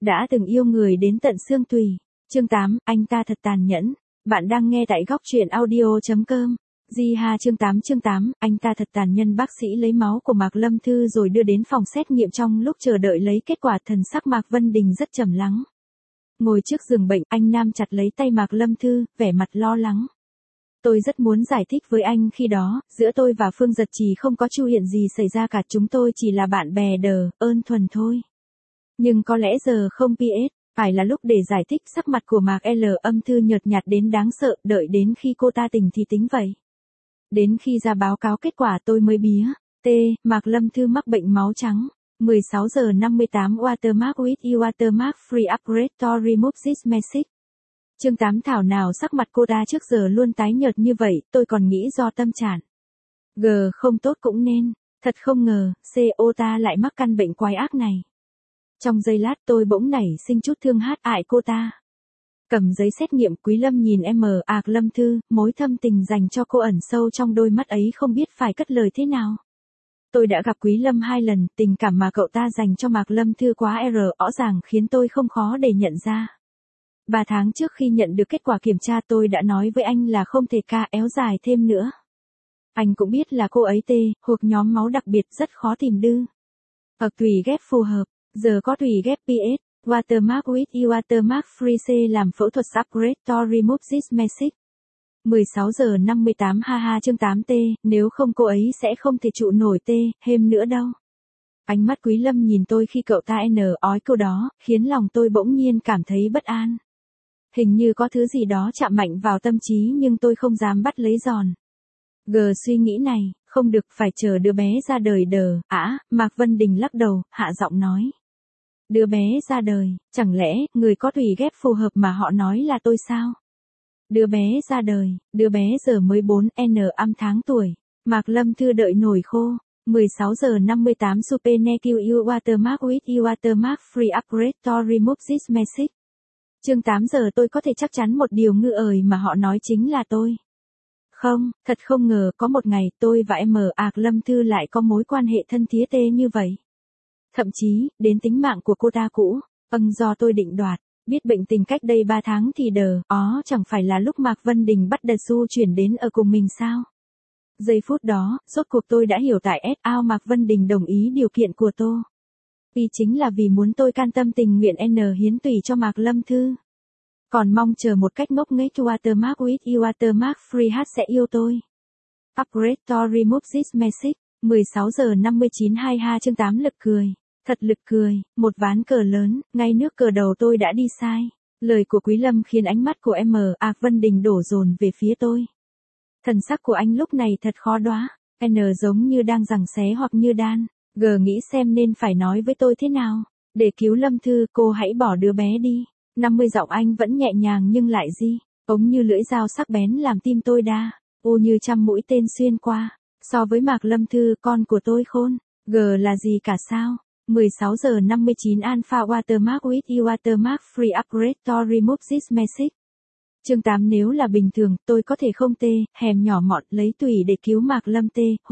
Đã từng yêu người đến tận xương tùy. Chương 8, anh ta thật tàn nhẫn. Bạn đang nghe tại góc truyện audio.com. Chương 8, anh ta thật tàn nhẫn. Bác sĩ lấy máu của Mạc Lâm Thư rồi đưa đến phòng xét nghiệm. Trong lúc chờ đợi lấy kết quả, thần sắc Mạc Vân Đình rất trầm lắng. Ngồi trước giường bệnh, anh Nam chặt lấy tay Mạc Lâm Thư, vẻ mặt lo lắng. Tôi rất muốn giải thích với anh khi đó, giữa tôi và Phương Giật Trì không có chu hiện gì xảy ra cả, chúng tôi chỉ là bạn bè ơn thuần thôi. Nhưng có lẽ giờ không PS, phải là lúc để giải thích. Sắc mặt của Mạc L Âm Thư nhợt nhạt đến đáng sợ, đợi đến khi cô ta tỉnh thì tính vậy. Đến khi ra báo cáo kết quả tôi mới bía. Mạc Lâm Thư mắc bệnh máu trắng. 16 giờ 58 Watermark with you Watermark free upgrade to remove this message. Chương 8 thảo nào sắc mặt cô ta trước giờ luôn tái nhợt như vậy, tôi còn nghĩ do tâm trạng. Không tốt cũng nên, thật không ngờ, ta lại mắc căn bệnh quái ác này. Trong giây lát tôi bỗng nảy sinh chút thương hại cô ta. Cầm giấy xét nghiệm, Quý Lâm nhìn Mạc Lâm Thư, mối thâm tình dành cho cô ẩn sâu trong đôi mắt ấy không biết phải cất lời thế nào. Tôi đã gặp Quý Lâm 2 lần, tình cảm mà cậu ta dành cho Mạc Lâm Thư quá rõ ràng khiến tôi không khó để nhận ra. 3 tháng trước khi nhận được kết quả kiểm tra tôi đã nói với anh là không thể éo dài thêm nữa. Anh cũng biết là cô ấy thuộc nhóm máu đặc biệt rất khó tìm hoặc tùy ghép phù hợp, giờ có tùy ghép PS, Watermark with you Watermark free C làm phẫu thuật upgrade to remove this message. 16 giờ 58 chương 8 nếu không cô ấy sẽ không thể trụ nổi thêm nữa đâu. Ánh mắt Quý Lâm nhìn tôi khi cậu ta ói câu đó, khiến lòng tôi bỗng nhiên cảm thấy bất an. Hình như có thứ gì đó chạm mạnh vào tâm trí nhưng tôi không dám bắt lấy giòn. Suy nghĩ này, không được, phải chờ đứa bé ra đời Mạc Vân Đình lắc đầu, hạ giọng nói. Đứa bé ra đời, chẳng lẽ người có tùy ghép phù hợp mà họ nói là tôi sao? Đứa bé ra đời, đứa bé giờ mới 4 tháng tuổi. Mạc Lâm Thư đợi nổi khô. 16 giờ 58 Superneq you Watermark with you Watermark free upgrade to remove this message. Chương 8 giờ tôi có thể chắc chắn một điều mà họ nói chính là tôi. Không, thật không ngờ có một ngày tôi và Mạc Lâm Thư lại có mối quan hệ thân thiết như vậy. Thậm chí, đến tính mạng của cô ta cũ, do tôi định đoạt, biết bệnh tình cách đây 3 tháng thì chẳng phải là lúc Mạc Vân Đình bắt Su chuyển đến ở cùng mình sao? Giây phút đó, rốt cuộc tôi đã hiểu tại Mạc Vân Đình đồng ý điều kiện của tôi. Chính là vì muốn tôi can tâm tình nguyện hiến tủy cho Mạc Lâm Thư. Còn mong chờ một cách ngốc nghếch Watermark with you Watermark free sẽ yêu tôi. Upgrade to remove this message. 16 giờ 59 chương 8 lực cười. Thật lực cười, một ván cờ lớn, ngay nước cờ đầu tôi đã đi sai. Lời của Quý Lâm khiến ánh mắt của Mạc Vân Đình đổ dồn về phía tôi. Thần sắc của anh lúc này thật khó đoán. Giống như đang giằng xé hoặc như đan. Nghĩ xem nên phải nói với tôi thế nào. Để cứu Lâm Thư, cô hãy bỏ đứa bé đi. 50 giọng anh vẫn nhẹ nhàng nhưng lại ống như lưỡi dao sắc bén làm tim tôi như trăm mũi tên xuyên qua. So với Mạc Lâm Thư, con của tôi khôn. Là gì cả sao? 16 giờ 59 Alpha Watermark with you Watermark free upgrade to remove this message. Chương 8 nếu là bình thường, tôi có thể không hèm nhỏ mọn lấy tùy để cứu Mạc Lâm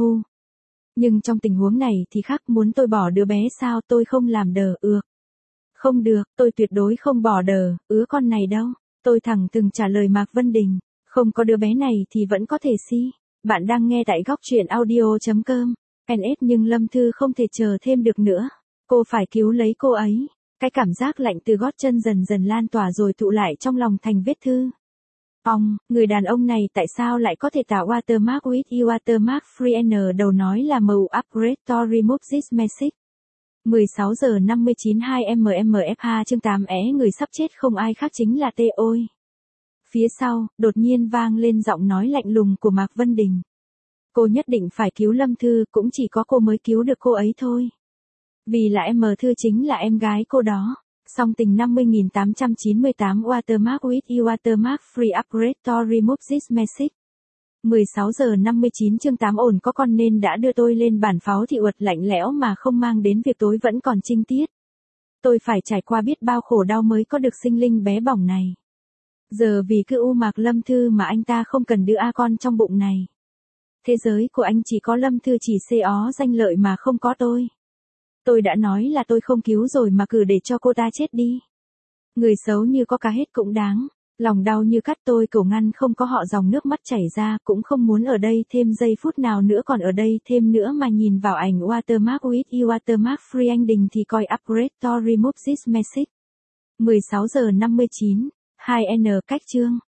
Nhưng trong tình huống này thì khác, muốn tôi bỏ đứa bé sao, tôi không làm Không được, tôi tuyệt đối không bỏ con này đâu. Tôi thẳng từng trả lời Mạc Vân Đình, không có đứa bé này thì vẫn có thể Bạn đang nghe tại góc truyện audio.com. Nhưng Lâm Thư không thể chờ thêm được nữa. Cô phải cứu lấy cô ấy. Cái cảm giác lạnh từ gót chân dần dần lan tỏa rồi tụ lại trong lòng thành vết thư. Người đàn ông này tại sao lại có thể tạo Watermark with you Watermark free đầu nói là màu upgrade to remove this message. 16 giờ 59 MMF chương 8 người sắp chết không ai khác chính là ôi. Phía sau, đột nhiên vang lên giọng nói lạnh lùng của Mạc Vân Đình. Cô nhất định phải cứu Lâm Thư, cũng chỉ có cô mới cứu được cô ấy thôi. Vì là Thư chính là em gái cô đó. Song tình 50.898 Watermark with you Watermark free upgrade to remove this message. 16 giờ 59 chương 8 ổn có con nên đã đưa tôi lên bản pháo thị uật lạnh lẽo mà không mang đến việc tối vẫn còn trinh tiết. Tôi phải trải qua biết bao khổ đau mới có được sinh linh bé bỏng này. Giờ vì cứ Mạc Lâm Thư mà anh ta không cần đứa con trong bụng này. Thế giới của anh chỉ có Lâm Thư, chỉ danh lợi mà không có tôi. Tôi đã nói là tôi không cứu rồi mà cứ để cho cô ta chết đi. Người xấu như có cá hết cũng đáng. Lòng đau như cắt tôi cầu ngăn không có họ dòng nước mắt chảy ra, cũng không muốn ở đây thêm giây phút nào nữa còn ở đây thêm nữa mà nhìn vào ảnh watermark with you watermark free anh Đình thì coi upgrade to remove this message. 16 giờ 59, 2N cách chương.